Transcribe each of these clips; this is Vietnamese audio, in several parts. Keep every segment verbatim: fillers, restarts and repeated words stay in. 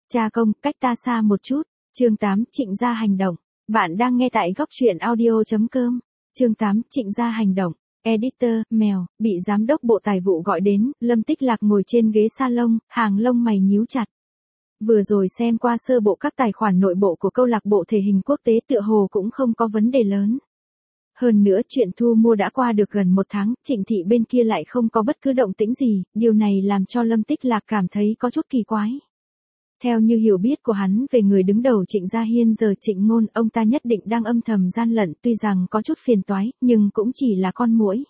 Cha công, cách ta xa một chút. Chương tám, Trịnh gia hành động. Bạn đang nghe tại góc truyện audio chấm com. Chương tám, Trịnh gia hành động. Editor, mèo, bị giám đốc bộ tài vụ gọi đến, Lâm Tích Lạc ngồi trên ghế salon, hàng lông mày nhíu chặt. Vừa rồi xem qua sơ bộ các tài khoản nội bộ của câu lạc bộ thể hình quốc tế tựa hồ cũng không có vấn đề lớn. Hơn nữa chuyện thu mua đã qua được gần một tháng, Trịnh thị bên kia lại không có bất cứ động tĩnh gì, điều này làm cho Lâm Tích Lạc cảm thấy có chút kỳ quái. Theo như hiểu biết của hắn về người đứng đầu Trịnh Gia Hiên giờ Trịnh Ngôn, ông ta nhất định đang âm thầm gian lận, tuy rằng có chút phiền toái, nhưng cũng chỉ là con muỗi.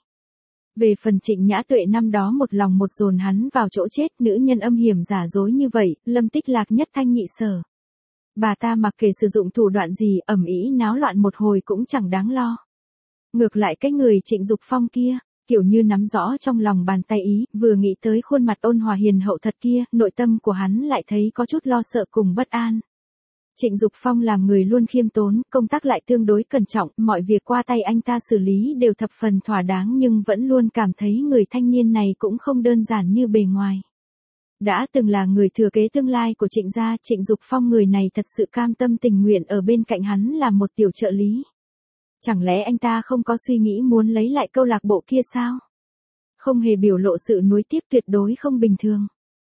Về phần Trịnh Nhã Tuệ năm đó một lòng một dồn hắn vào chỗ chết, nữ nhân âm hiểm giả dối như vậy, Lâm Tích Lạc nhất thanh nhị sở. Bà ta mặc kệ sử dụng thủ đoạn gì, ầm ĩ náo loạn một hồi cũng chẳng đáng lo. Ngược lại cái người Trịnh Dục Phong kia, kiểu như nắm rõ trong lòng bàn tay ý, vừa nghĩ tới khuôn mặt ôn hòa hiền hậu thật kia, nội tâm của hắn lại thấy có chút lo sợ cùng bất an. Trịnh Dục Phong làm người luôn khiêm tốn, công tác lại tương đối cẩn trọng, mọi việc qua tay anh ta xử lý đều thập phần thỏa đáng, nhưng vẫn luôn cảm thấy người thanh niên này cũng không đơn giản như bề ngoài. Đã từng là người thừa kế tương lai của Trịnh gia, Trịnh Dục Phong người này thật sự cam tâm tình nguyện ở bên cạnh hắn làm một tiểu trợ lý. Chẳng lẽ anh ta không có suy nghĩ muốn lấy lại câu lạc bộ kia sao? Không hề biểu lộ sự nuối tiếc, tuyệt đối không bình thường.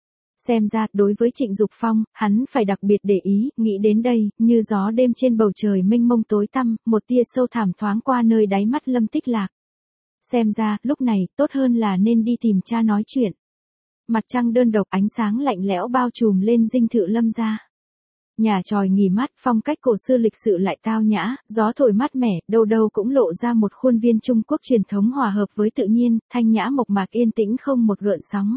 Xem ra, đối với Trịnh Dục Phong, hắn phải đặc biệt để ý, nghĩ đến đây, như gió đêm trên bầu trời mênh mông tối tăm, một tia sâu thẳm thoáng qua nơi đáy mắt Lâm Tích Lạc. Xem ra, lúc này, tốt hơn là nên đi tìm cha nói chuyện. Mặt trăng đơn độc, ánh sáng lạnh lẽo bao trùm lên dinh thự Lâm gia. Nhà tròi nghỉ mát, phong cách cổ xưa lịch sự lại tao nhã, gió thổi mát mẻ, đâu đâu cũng lộ ra một khuôn viên Trung Quốc truyền thống hòa hợp với tự nhiên, thanh nhã mộc mạc yên tĩnh không một gợn sóng.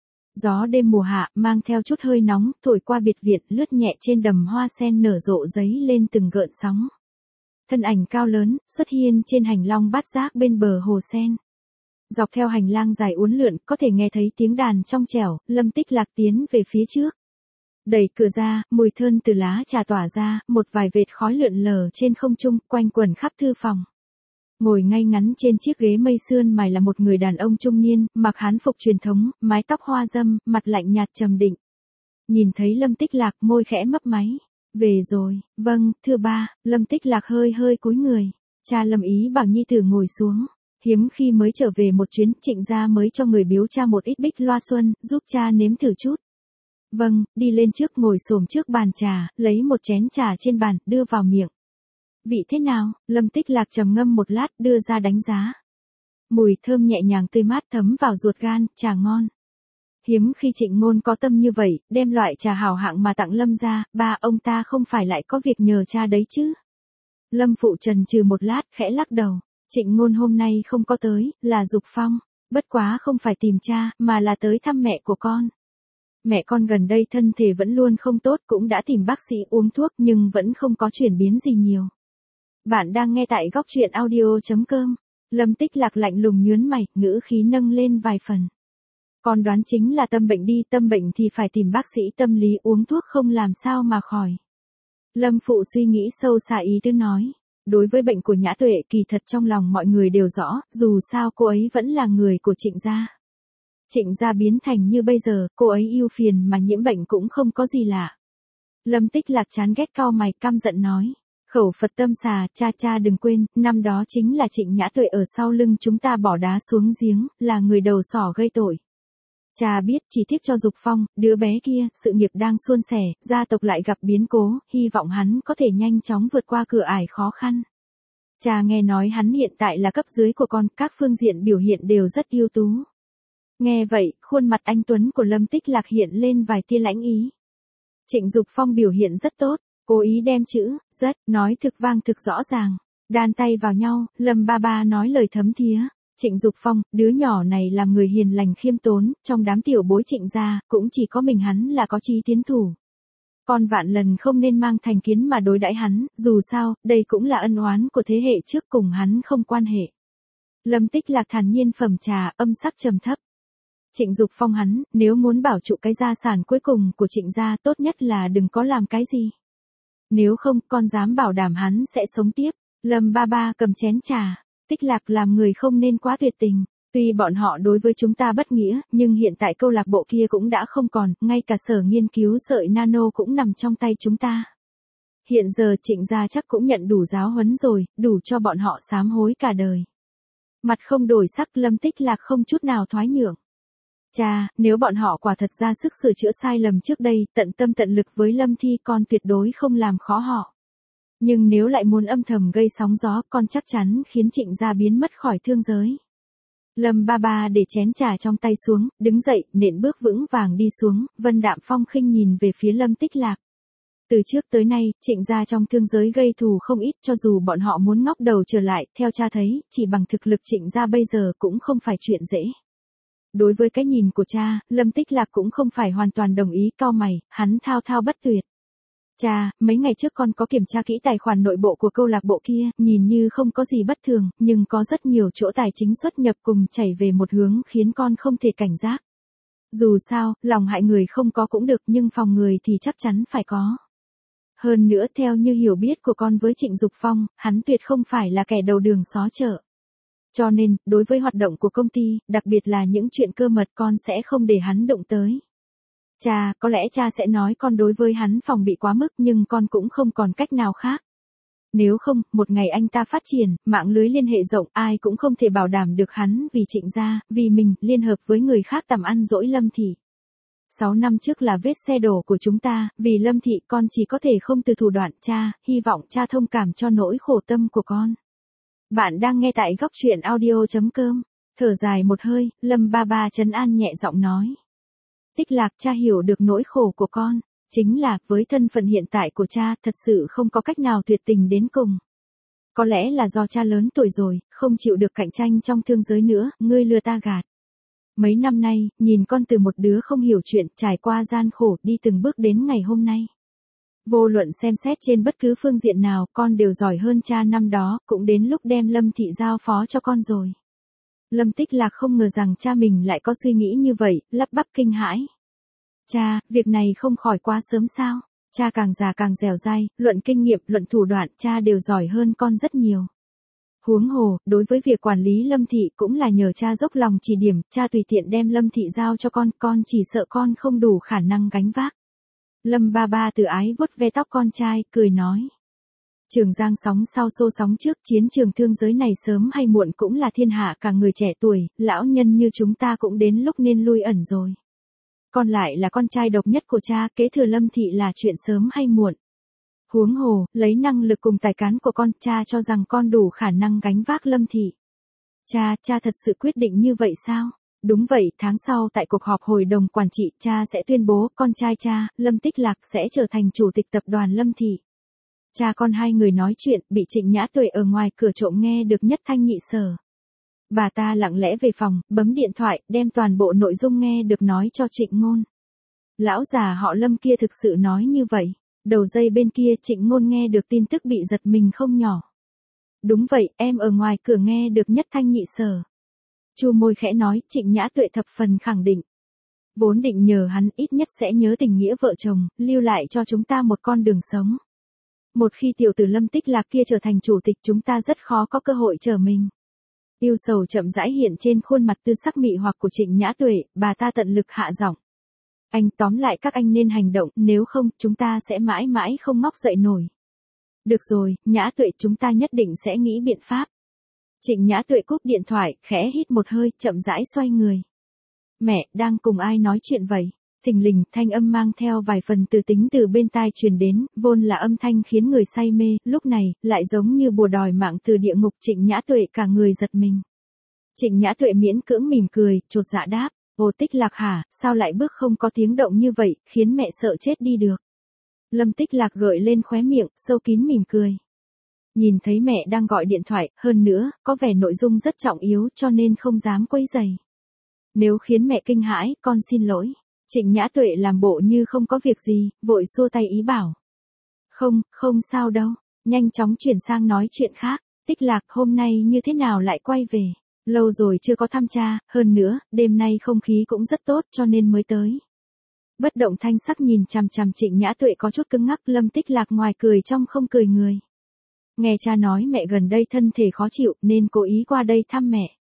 Gió đêm mùa hạ, mang theo chút hơi nóng, thổi qua biệt viện, lướt nhẹ trên đầm hoa sen nở rộ giấy lên từng gợn sóng. Thân ảnh cao lớn, xuất hiện trên hành long bát giác bên bờ hồ sen. Dọc theo hành lang dài uốn lượn, có thể nghe thấy tiếng đàn trong trẻo, Lâm Tích Lạc tiến về phía trước. Đẩy cửa ra, mùi thơm từ lá trà tỏa ra, một vài vệt khói lượn lờ trên không trung, quanh quẩn khắp thư phòng. Ngồi ngay ngắn trên chiếc ghế mây sươn mài là một người đàn ông trung niên, mặc hán phục truyền thống, mái tóc hoa dâm, mặt lạnh nhạt trầm định. Nhìn thấy Lâm Tích Lạc, môi khẽ mấp máy. Về rồi, vâng, thưa ba. Lâm Tích Lạc hơi hơi cúi người. Cha Lâm ý bảo nhi tử ngồi xuống. Hiếm khi mới trở về một chuyến, Trịnh gia mới cho người biếu cha một ít bích loa xuân, giúp cha nếm thử chút. Vâng, đi lên trước ngồi xổm trước bàn trà, lấy một chén trà trên bàn, đưa vào miệng. Vị thế nào? Lâm Tích Lạc trầm ngâm một lát, đưa ra đánh giá. Mùi thơm nhẹ nhàng tươi mát thấm vào ruột gan, trà ngon. Hiếm khi Trịnh Ngôn có tâm như vậy, đem loại trà hảo hạng mà tặng Lâm gia, ba ông ta không phải lại có việc nhờ cha đấy chứ? Lâm phụ trần trừ một lát, khẽ lắc đầu. Trịnh Ngôn hôm nay không có tới, là Dục Phong, bất quá không phải tìm cha, mà là tới thăm mẹ của con. Mẹ con gần đây thân thể vẫn luôn không tốt, cũng đã tìm bác sĩ uống thuốc nhưng vẫn không có chuyển biến gì nhiều. Bạn đang nghe tại góc truyện audio chấm com. Lâm Tích Lạc lạnh lùng nhướng mày, ngữ khí nâng lên vài phần. Con đoán chính là tâm bệnh đi, tâm bệnh thì phải tìm bác sĩ tâm lý, uống thuốc không làm sao mà khỏi. Lâm phụ suy nghĩ sâu xa ý tứ nói. Đối với bệnh của Nhã Tuệ, kỳ thật trong lòng mọi người đều rõ, dù sao cô ấy vẫn là người của Trịnh gia. Trịnh gia biến thành như bây giờ, cô ấy ưu phiền mà nhiễm bệnh cũng không có gì lạ. Lâm Tích Lạc chán ghét cau mày, căm giận nói. Khẩu Phật tâm xà, cha cha đừng quên, năm đó chính là Trịnh Nhã Tuệ ở sau lưng chúng ta bỏ đá xuống giếng, là người đầu sỏ gây tội. Cha biết, chỉ tiếc cho Dục Phong, đứa bé kia, sự nghiệp đang suôn sẻ, gia tộc lại gặp biến cố, hy vọng hắn có thể nhanh chóng vượt qua cửa ải khó khăn. Cha nghe nói hắn hiện tại là cấp dưới của con, các phương diện biểu hiện đều rất ưu tú. Nghe vậy, khuôn mặt anh tuấn của Lâm Tích Lạc hiện lên vài tia lãnh ý. Trịnh Dục Phong biểu hiện rất tốt, cố ý đem chữ rất nói thực vang thực rõ ràng, đan tay vào nhau, Lâm ba ba nói lời thấm thía. Trịnh Dục Phong, đứa nhỏ này làm người hiền lành khiêm tốn, trong đám tiểu bối Trịnh gia, cũng chỉ có mình hắn là có chí tiến thủ. Con vạn lần không nên mang thành kiến mà đối đãi hắn, dù sao, đây cũng là ân oán của thế hệ trước, cùng hắn không quan hệ. Lâm Tích Lạc thản nhiên phẩm trà, âm sắc trầm thấp. Trịnh Dục Phong hắn, nếu muốn bảo trụ cái gia sản cuối cùng của Trịnh gia, tốt nhất là đừng có làm cái gì. Nếu không, con dám bảo đảm hắn sẽ sống tiếp. Lâm ba ba cầm chén trà. Tích Lạc làm người không nên quá tuyệt tình. Tuy bọn họ đối với chúng ta bất nghĩa, nhưng hiện tại câu lạc bộ kia cũng đã không còn, ngay cả sở nghiên cứu sợi nano cũng nằm trong tay chúng ta. Hiện giờ Trịnh gia chắc cũng nhận đủ giáo huấn rồi, đủ cho bọn họ sám hối cả đời. Mặt không đổi sắc, Lâm Tích Lạc không chút nào thoái nhượng. Cha, nếu bọn họ quả thật ra sức sửa chữa sai lầm trước đây, tận tâm tận lực với Lâm Thi, con tuyệt đối không làm khó họ. Nhưng nếu lại muốn âm thầm gây sóng gió, con chắc chắn khiến Trịnh gia biến mất khỏi thương giới. Lâm ba ba để chén trà trong tay xuống, đứng dậy, nện bước vững vàng đi xuống, Vân Đạm Phong khinh nhìn về phía Lâm Tích Lạc. Từ trước tới nay, Trịnh gia trong thương giới gây thù không ít, cho dù bọn họ muốn ngóc đầu trở lại, theo cha thấy, chỉ bằng thực lực Trịnh gia bây giờ cũng không phải chuyện dễ. Đối với cái nhìn của cha, Lâm Tích Lạc cũng không phải hoàn toàn đồng ý, cau mày, hắn thao thao bất tuyệt. Cha, mấy ngày trước con có kiểm tra kỹ tài khoản nội bộ của câu lạc bộ kia, nhìn như không có gì bất thường, nhưng có rất nhiều chỗ tài chính xuất nhập cùng chảy về một hướng khiến con không thể cảnh giác. Dù sao, lòng hại người không có cũng được, nhưng phòng người thì chắc chắn phải có. Hơn nữa, theo như hiểu biết của con với Trịnh Dục Phong, hắn tuyệt không phải là kẻ đầu đường xó chợ. Cho nên, đối với hoạt động của công ty, đặc biệt là những chuyện cơ mật, con sẽ không để hắn đụng tới. Cha, có lẽ cha sẽ nói con đối với hắn phòng bị quá mức, nhưng con cũng không còn cách nào khác. Nếu không, một ngày anh ta phát triển, mạng lưới liên hệ rộng, ai cũng không thể bảo đảm được hắn vì Trịnh gia, vì mình, liên hợp với người khác tầm ăn dỗi Lâm Thị. Sáu năm trước là vết xe đổ của chúng ta, vì Lâm Thị con chỉ có thể không từ thủ đoạn. Cha, hy vọng cha thông cảm cho nỗi khổ tâm của con. Bạn đang nghe tại góc truyện audio chấm com. Thở dài một hơi, Lâm ba ba trấn an nhẹ giọng nói. Tích Lạc, cha hiểu được nỗi khổ của con. Chính là, với thân phận hiện tại của cha, thật sự không có cách nào tuyệt tình đến cùng. Có lẽ là do cha lớn tuổi rồi, không chịu được cạnh tranh trong thương giới nữa, ngươi lừa ta gạt. Mấy năm nay, nhìn con từ một đứa không hiểu chuyện, trải qua gian khổ, đi từng bước đến ngày hôm nay. Vô luận xem xét trên bất cứ phương diện nào, con đều giỏi hơn cha năm đó, cũng đến lúc đem Lâm Thị giao phó cho con rồi. Lâm Tích Lạc không ngờ rằng cha mình lại có suy nghĩ như vậy, lắp bắp kinh hãi. Cha, việc này không khỏi quá sớm sao? Cha càng già càng dẻo dai, luận kinh nghiệm, luận thủ đoạn, cha đều giỏi hơn con rất nhiều. Huống hồ, đối với việc quản lý Lâm Thị cũng là nhờ cha dốc lòng chỉ điểm, cha tùy tiện đem Lâm Thị giao cho con, con chỉ sợ con không đủ khả năng gánh vác. Lâm ba ba từ ái vuốt ve tóc con trai, cười nói. Trường giang sóng sau xô sóng trước, chiến trường thương giới này sớm hay muộn cũng là thiên hạ cả người trẻ tuổi, lão nhân như chúng ta cũng đến lúc nên lui ẩn rồi. Con lại là con trai độc nhất của cha, kế thừa Lâm Thị là chuyện sớm hay muộn. Huống hồ, lấy năng lực cùng tài cán của con, cha cho rằng con đủ khả năng gánh vác Lâm Thị. Cha, cha thật sự quyết định như vậy sao? Đúng vậy, tháng sau tại cuộc họp hội đồng quản trị, cha sẽ tuyên bố con trai cha, Lâm Tích Lạc sẽ trở thành chủ tịch tập đoàn Lâm Thị. Cha con hai người nói chuyện, bị Trịnh Nhã Tuệ ở ngoài cửa trộm nghe được nhất thanh nhị sở. Bà ta lặng lẽ về phòng, bấm điện thoại, đem toàn bộ nội dung nghe được nói cho Trịnh Ngôn. Lão già họ Lâm kia thực sự nói như vậy. Đầu dây bên kia Trịnh Ngôn nghe được tin tức bị giật mình không nhỏ. Đúng vậy, em ở ngoài cửa nghe được nhất thanh nhị sở. Chu môi khẽ nói, Trịnh Nhã Tuệ thập phần khẳng định. Vốn định nhờ hắn ít nhất sẽ nhớ tình nghĩa vợ chồng, lưu lại cho chúng ta một con đường sống. Một khi tiểu tử Lâm Tích Lạc kia trở thành chủ tịch, chúng ta rất khó có cơ hội trở mình. Yêu sầu chậm rãi hiện trên khuôn mặt tư sắc mị hoặc của Trịnh Nhã Tuệ, bà ta tận lực hạ giọng. Anh, tóm lại các anh nên hành động, nếu không, chúng ta sẽ mãi mãi không ngóc dậy nổi. Được rồi, Nhã Tuệ, chúng ta nhất định sẽ nghĩ biện pháp. Trịnh Nhã Tuệ cúp điện thoại, khẽ hít một hơi, chậm rãi xoay người. Mẹ, đang cùng ai nói chuyện vậy? Thình lình, thanh âm mang theo vài phần từ tính từ bên tai truyền đến, vốn là âm thanh khiến người say mê, lúc này, lại giống như bùa đòi mạng từ địa ngục. Trịnh Nhã Tuệ cả người giật mình. Trịnh Nhã Tuệ miễn cưỡng mỉm cười, chột dạ đáp. Ồ, Tích Lạc hả, sao lại bước không có tiếng động như vậy, khiến mẹ sợ chết đi được. Lâm Tích Lạc gợi lên khóe miệng, sâu kín mỉm cười. Nhìn thấy mẹ đang gọi điện thoại, hơn nữa, có vẻ nội dung rất trọng yếu cho nên không dám quấy rầy. Nếu khiến mẹ kinh hãi, con xin lỗi. Trịnh Nhã Tuệ làm bộ như không có việc gì, vội xua tay ý bảo. Không, không sao đâu, nhanh chóng chuyển sang nói chuyện khác. Tích Lạc, hôm nay như thế nào lại quay về? Lâu rồi chưa có thăm cha, hơn nữa, đêm nay không khí cũng rất tốt cho nên mới tới. Bất động thanh sắc nhìn chằm chằm Trịnh Nhã Tuệ có chút cứng ngắc. Lâm Tích Lạc ngoài cười trong không cười người. Nghe cha nói mẹ gần đây thân thể khó chịu nên cố ý qua đây thăm mẹ.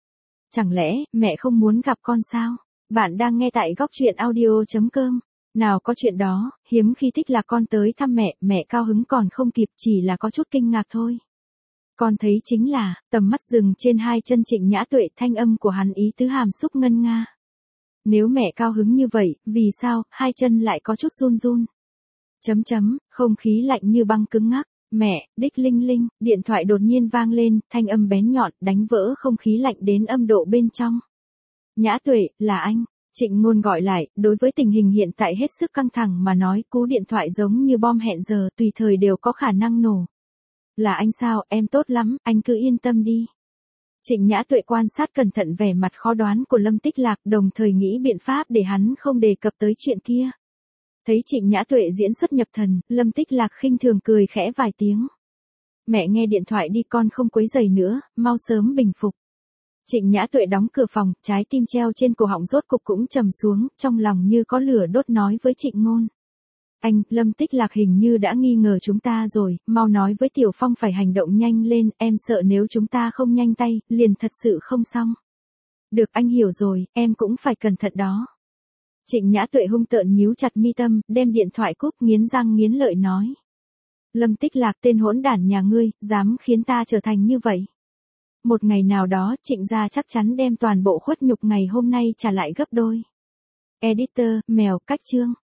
Chẳng lẽ, mẹ không muốn gặp con sao? Bạn đang nghe tại góc truyện audio.com. Nào có chuyện đó, hiếm khi Tích Lạc con tới thăm mẹ, mẹ cao hứng còn không kịp, chỉ là có chút kinh ngạc thôi. Con thấy chính là, tầm mắt dừng trên hai chân Trịnh Nhã Tuệ, thanh âm của hắn ý tứ hàm xúc ngân nga. Nếu mẹ cao hứng như vậy, vì sao, hai chân lại có chút run run? Chấm chấm, không khí lạnh như băng cứng ngắc. Mẹ, đích linh linh, điện thoại đột nhiên vang lên, thanh âm bén nhọn, đánh vỡ không khí lạnh đến âm độ bên trong. Nhã Tuệ, là anh. Trịnh Ngôn gọi lại, đối với tình hình hiện tại hết sức căng thẳng mà nói, cú điện thoại giống như bom hẹn giờ, tùy thời đều có khả năng nổ. Là anh sao, em tốt lắm, anh cứ yên tâm đi. Trịnh Nhã Tuệ quan sát cẩn thận vẻ mặt khó đoán của Lâm Tích Lạc, đồng thời nghĩ biện pháp để hắn không đề cập tới chuyện kia. Thấy Trịnh Nhã Tuệ diễn xuất nhập thần, Lâm Tích Lạc khinh thường cười khẽ vài tiếng. Mẹ nghe điện thoại đi, con không quấy rầy nữa, mau sớm bình phục. Trịnh Nhã Tuệ đóng cửa phòng, trái tim treo trên cổ họng rốt cục cũng trầm xuống, trong lòng như có lửa đốt nói với Trịnh Ngôn. Anh, Lâm Tích Lạc hình như đã nghi ngờ chúng ta rồi, mau nói với Tiểu Phong phải hành động nhanh lên, em sợ nếu chúng ta không nhanh tay, liền thật sự không xong. Được, anh hiểu rồi, em cũng phải cẩn thận đó. Trịnh Nhã Tuệ hung tợn nhíu chặt mi tâm, đem điện thoại cúp, nghiến răng nghiến lợi nói. Lâm Tích Lạc, tên hỗn đản nhà ngươi, dám khiến ta trở thành như vậy. Một ngày nào đó, Trịnh gia chắc chắn đem toàn bộ khuất nhục ngày hôm nay trả lại gấp đôi. Editor, mèo, cách chương.